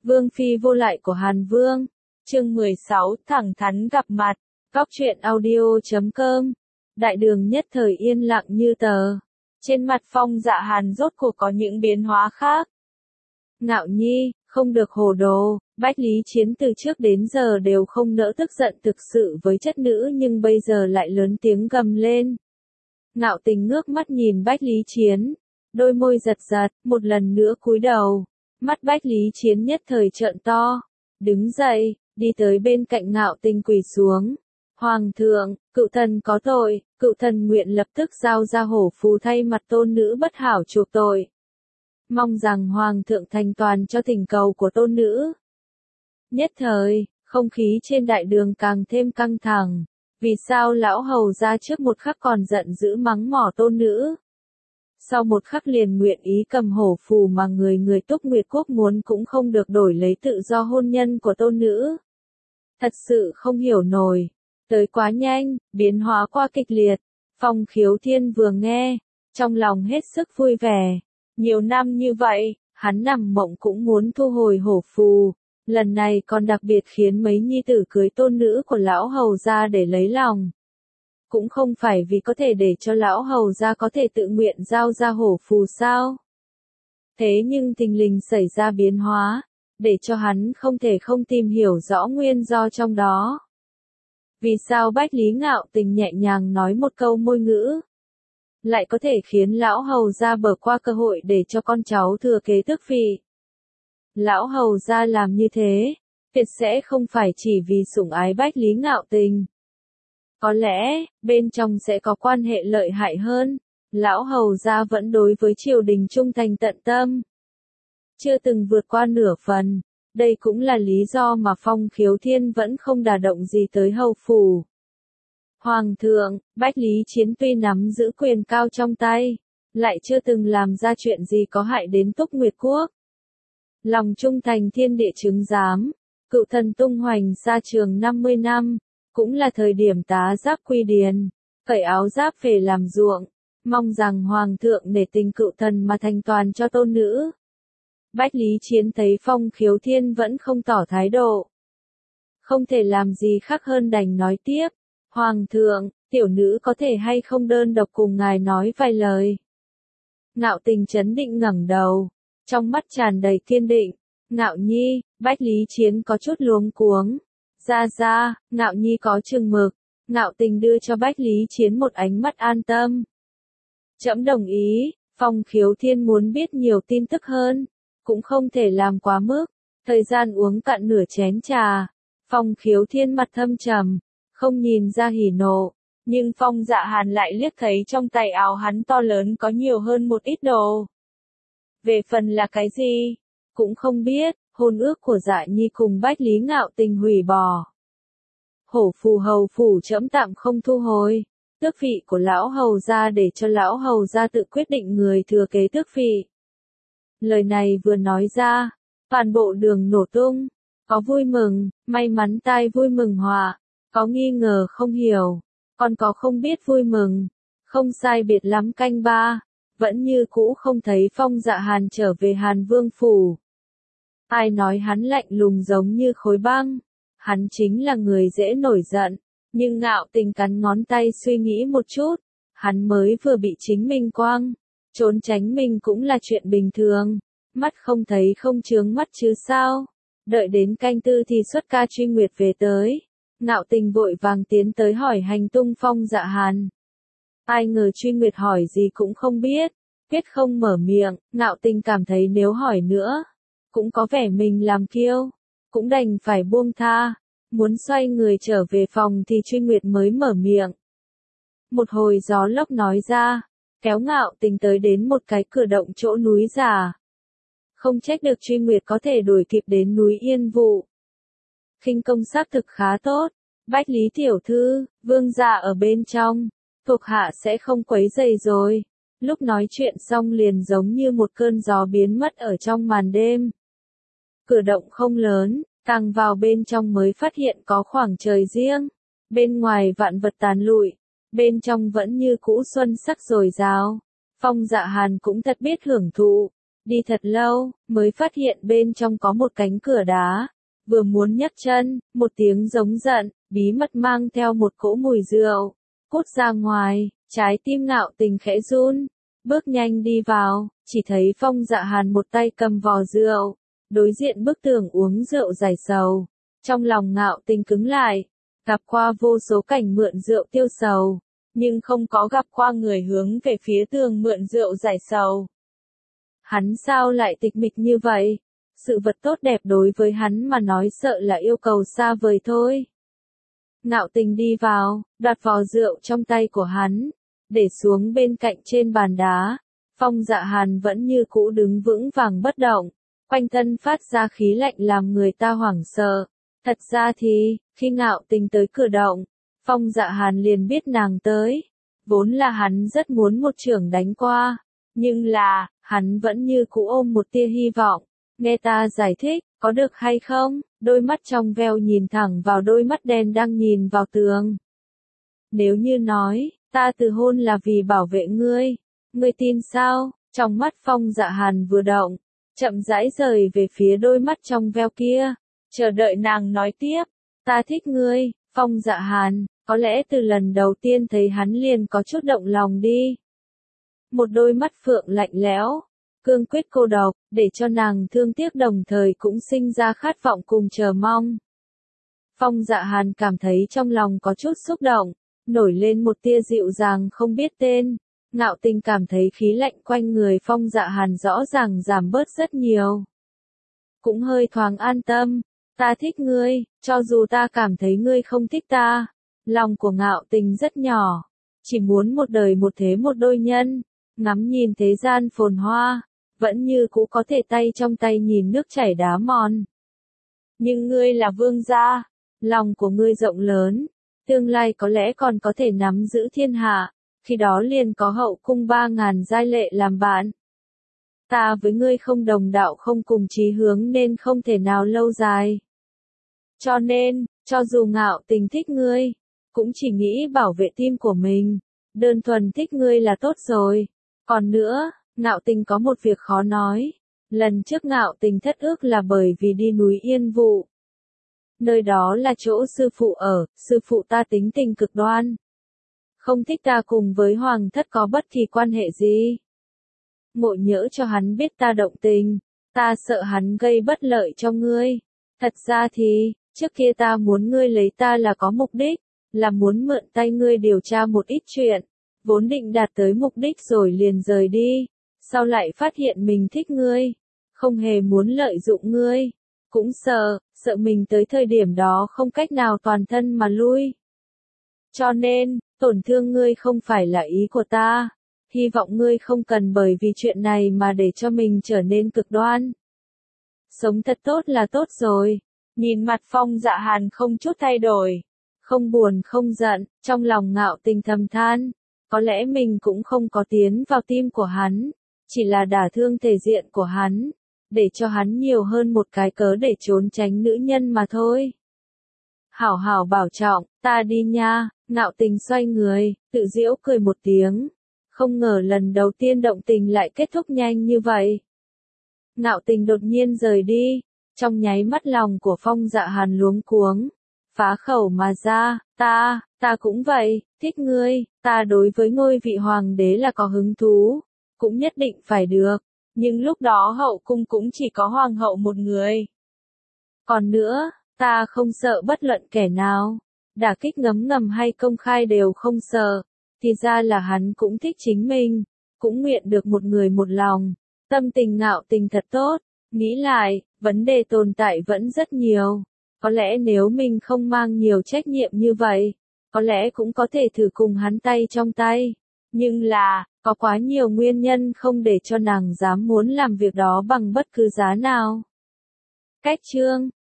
Vương phi vô lại của Hàn Vương. Chương 16, thẳng thắn gặp mặt. Góc truyện audio.com. Đại đường nhất thời yên lặng như tờ. Trên mặt Phong Dạ Hàn rốt cuộc có những biến hóa khác. Ngạo Nhi, không được hồ đồ, Bách Lý Chiến từ trước đến giờ đều không nỡ tức giận thực sự với chất nữ nhưng bây giờ lại lớn tiếng gầm lên. Ngạo Tình ngước mắt nhìn Bách Lý Chiến, đôi môi giật giật, một lần nữa cúi đầu. Mắt Bách Lý Chiến nhất thời trợn to, đứng dậy, đi tới bên cạnh Ngạo Tình quỳ xuống. Hoàng thượng, cựu thần có tội, cựu thần nguyện lập tức giao ra hổ phù thay mặt tôn nữ bất hảo chuộc tội. Mong rằng Hoàng thượng thành toàn cho thỉnh cầu của tôn nữ. Nhất thời, không khí trên đại đường càng thêm căng thẳng. Vì sao lão hầu ra trước một khắc còn giận dữ mắng mỏ tôn nữ? Sau một khắc liền nguyện ý cầm hổ phù mà người Túc Nguyệt Quốc muốn cũng không được đổi lấy tự do hôn nhân của tôn nữ. Thật sự không hiểu nổi. Tới quá nhanh, biến hóa qua kịch liệt. Phong Khiếu Thiên vừa nghe, trong lòng hết sức vui vẻ. Nhiều năm như vậy, hắn nằm mộng cũng muốn thu hồi hổ phù. Lần này còn đặc biệt khiến mấy nhi tử cưới tôn nữ của lão hầu ra để lấy lòng. Cũng không phải vì có thể để cho lão hầu ra có thể tự nguyện giao ra hổ phù sao. Thế nhưng thình lình xảy ra biến hóa, để cho hắn không thể không tìm hiểu rõ nguyên do trong đó. Vì sao Bách Lý Ngạo Tình nhẹ nhàng nói một câu môi ngữ, lại có thể khiến lão hầu ra bỏ qua cơ hội để cho con cháu thừa kế tước vị. Lão hầu ra làm như thế, tuyệt sẽ không phải chỉ vì sủng ái Bách Lý Ngạo Tình. Có lẽ, bên trong sẽ có quan hệ lợi hại hơn, lão hầu ra vẫn đối với triều đình trung thành tận tâm. Chưa từng vượt qua nửa phần, đây cũng là lý do mà Phong Khiếu Thiên vẫn không đả động gì tới hầu phủ. Hoàng thượng, Bách Lý Chiến tuy nắm giữ quyền cao trong tay, lại chưa từng làm ra chuyện gì có hại đến Túc Nguyệt Quốc. Lòng trung thành thiên địa chứng giám, cựu thần tung hoành xa trường 50 năm, cũng là thời điểm tá giáp quy điền, cởi áo giáp về làm ruộng, mong rằng Hoàng thượng nể tình cựu thần mà thành toàn cho tôn nữ. Bách Lý Chiến thấy Phong Khiếu Thiên vẫn không tỏ thái độ. Không thể làm gì khác hơn đành nói tiếp, Hoàng thượng, tiểu nữ có thể hay không đơn độc cùng ngài nói vài lời. Ngạo Tình trấn định ngẩng đầu, trong mắt tràn đầy kiên định. Ngạo Nhi, Bách Lý Chiến có chút luống cuống. Ra, Ngạo Nhi có chừng mực. Ngạo Tình đưa cho Bách Lý Chiến một ánh mắt an tâm. Trẫm đồng ý, Phong Khiếu Thiên muốn biết nhiều tin tức hơn, cũng không thể làm quá mức. Thời gian uống cạn nửa chén trà, Phong Khiếu Thiên mặt thâm trầm, không nhìn ra hỉ nộ, nhưng Phong Dạ Hàn lại liếc thấy trong tay áo hắn to lớn có nhiều hơn một ít đồ. Về phần là cái gì, cũng không biết. Hôn ước của Dạ Nhi cùng Bách Lý Ngạo Tình hủy bỏ. Hổ phù hầu phủ trẫm tạm không thu hồi. Tước vị của lão hầu gia để cho lão hầu gia tự quyết định người thừa kế tước vị. Lời này vừa nói ra, toàn bộ đường nổ tung. Có vui mừng, may mắn tai vui mừng họa. Có nghi ngờ không hiểu, còn có không biết vui mừng. Không sai biệt lắm canh ba, vẫn như cũ không thấy Phong Dạ Hàn trở về Hàn Vương phủ. Ai nói hắn lạnh lùng giống như khối băng, hắn chính là người dễ nổi giận, nhưng Ngạo Tình cắn ngón tay suy nghĩ một chút, hắn mới vừa bị chính mình quăng, trốn tránh mình cũng là chuyện bình thường, mắt không thấy không chướng mắt chứ sao, đợi đến canh tư thì xuất ca Truy Nguyệt về tới, Ngạo Tình vội vàng tiến tới hỏi hành tung Phong Dạ Hàn. Ai ngờ Truy Nguyệt hỏi gì cũng không biết, quyết không mở miệng, Ngạo Tình cảm thấy nếu hỏi nữa, cũng có vẻ mình làm kiêu, cũng đành phải buông tha, muốn xoay người trở về phòng thì Truy Nguyệt mới mở miệng. Một hồi gió lốc nói ra, kéo Ngạo Tình tới đến một cái cửa động chỗ núi già. Không trách được Truy Nguyệt có thể đuổi kịp đến núi Yên Vụ. Khinh công xác thực khá tốt, Bách Lý tiểu thư, vương gia ở bên trong, thuộc hạ sẽ không quấy rầy rồi. Lúc nói chuyện xong liền giống như một cơn gió biến mất ở trong màn đêm. Cửa động không lớn, càng vào bên trong mới phát hiện có khoảng trời riêng. Bên ngoài vạn vật tàn lụi, bên trong vẫn như cũ xuân sắc dồi dào. Phong Dạ Hàn cũng thật biết hưởng thụ, Đi thật lâu, mới phát hiện bên trong có một cánh cửa đá. Vừa muốn nhấc chân, một tiếng giống giận, bí mật mang theo một cỗ mùi rượu. Cút ra ngoài, trái tim Ngạo Tình khẽ run. Bước nhanh đi vào, chỉ thấy Phong Dạ Hàn một tay cầm vò rượu, đối diện bức tường uống rượu giải sầu. Trong lòng Ngạo Tình cứng lại, gặp qua vô số cảnh mượn rượu tiêu sầu, nhưng không có gặp qua người hướng về phía tường mượn rượu giải sầu. Hắn sao lại tịch mịch như vậy? Sự vật tốt đẹp đối với hắn mà nói sợ là yêu cầu xa vời thôi. Ngạo Tình đi vào, đoạt vò rượu trong tay của hắn, để xuống bên cạnh trên bàn đá. Phong Dạ Hàn vẫn như cũ đứng vững vàng bất động, quanh thân phát ra khí lạnh làm người ta hoảng sợ. Thật ra thì, khi Ngạo Tình tới cửa động, Phong Dạ Hàn liền biết nàng tới. Vốn là hắn rất muốn một chưởng đánh qua, nhưng là, hắn vẫn như cũ ôm một tia hy vọng. Nghe ta giải thích, có được hay không? Đôi mắt trong veo nhìn thẳng vào đôi mắt đen đang nhìn vào tường. Nếu như nói, ta từ hôn là vì bảo vệ ngươi, ngươi tin sao? Trong mắt Phong Dạ Hàn vừa động, chậm rãi rời về phía đôi mắt trong veo kia, chờ đợi nàng nói tiếp. Ta thích ngươi, Phong Dạ Hàn, có lẽ từ lần đầu tiên thấy hắn liền có chút động lòng đi. Một đôi mắt phượng lạnh lẽo, cương quyết cô độc, để cho nàng thương tiếc đồng thời cũng sinh ra khát vọng cùng chờ mong. Phong Dạ Hàn cảm thấy trong lòng có chút xúc động, nổi lên một tia dịu dàng không biết tên. Ngạo Tình cảm thấy khí lạnh quanh người Phong Dạ Hàn rõ ràng giảm bớt rất nhiều. Cũng hơi thoáng an tâm, ta thích ngươi, cho dù ta cảm thấy ngươi không thích ta. Lòng của Ngạo Tình rất nhỏ, chỉ muốn một đời một thế một đôi nhân, ngắm nhìn thế gian phồn hoa, vẫn như cũ có thể tay trong tay nhìn nước chảy đá mòn. Nhưng ngươi là vương gia, lòng của ngươi rộng lớn, tương lai có lẽ còn có thể nắm giữ thiên hạ, khi đó liền có hậu cung 3.000 giai lệ làm bạn. Ta với ngươi không đồng đạo không cùng chí hướng nên không thể nào lâu dài. Cho nên, cho dù Ngạo Tình thích ngươi, cũng chỉ nghĩ bảo vệ tim của mình, đơn thuần thích ngươi là tốt rồi. Còn nữa, Ngạo Tình có một việc khó nói. Lần trước Ngạo Tình thất ước là bởi vì đi núi Yên Vụ. Nơi đó là chỗ sư phụ ở, sư phụ ta tính tình cực đoan. Không thích ta cùng với hoàng thất có bất kỳ quan hệ gì. Ngộ nhỡ cho hắn biết ta động tình, ta sợ hắn gây bất lợi cho ngươi. Thật ra thì, trước kia ta muốn ngươi lấy ta là có mục đích, là muốn mượn tay ngươi điều tra một ít chuyện. Vốn định đạt tới mục đích rồi liền rời đi, sau lại phát hiện mình thích ngươi, không hề muốn lợi dụng ngươi, cũng sợ mình tới thời điểm đó không cách nào toàn thân mà lui. Cho nên, tổn thương ngươi không phải là ý của ta, hy vọng ngươi không cần bởi vì chuyện này mà để cho mình trở nên cực đoan. Sống thật tốt là tốt rồi, nhìn mặt Phong Dạ Hàn không chút thay đổi, không buồn không giận, trong lòng Ngạo Tình thầm than. Có lẽ mình cũng không có tiến vào tim của hắn, chỉ là đả thương thể diện của hắn, để cho hắn nhiều hơn một cái cớ để trốn tránh nữ nhân mà thôi. Hảo hảo bảo trọng, ta đi nha. Ngạo Tình xoay người, tự giễu cười một tiếng. Không ngờ lần đầu tiên động tình lại kết thúc nhanh như vậy. Ngạo Tình đột nhiên rời đi, trong nháy mắt lòng của Phong Dạ Hàn luống cuống. Phá khẩu mà ra, ta cũng vậy, thích ngươi, ta đối với ngôi vị hoàng đế là có hứng thú, cũng nhất định phải được, nhưng lúc đó hậu cung cũng chỉ có hoàng hậu một người. Còn nữa, ta không sợ bất luận kẻ nào, đả kích ngấm ngầm hay công khai đều không sợ, thì ra là hắn cũng thích chính mình, cũng nguyện được một người một lòng, tâm tình Ngạo Tình thật tốt, nghĩ lại, vấn đề tồn tại vẫn rất nhiều. Có lẽ nếu mình không mang nhiều trách nhiệm như vậy, có lẽ cũng có thể thử cùng hắn tay trong tay. Nhưng là, có quá nhiều nguyên nhân không để cho nàng dám muốn làm việc đó bằng bất cứ giá nào. Cách chương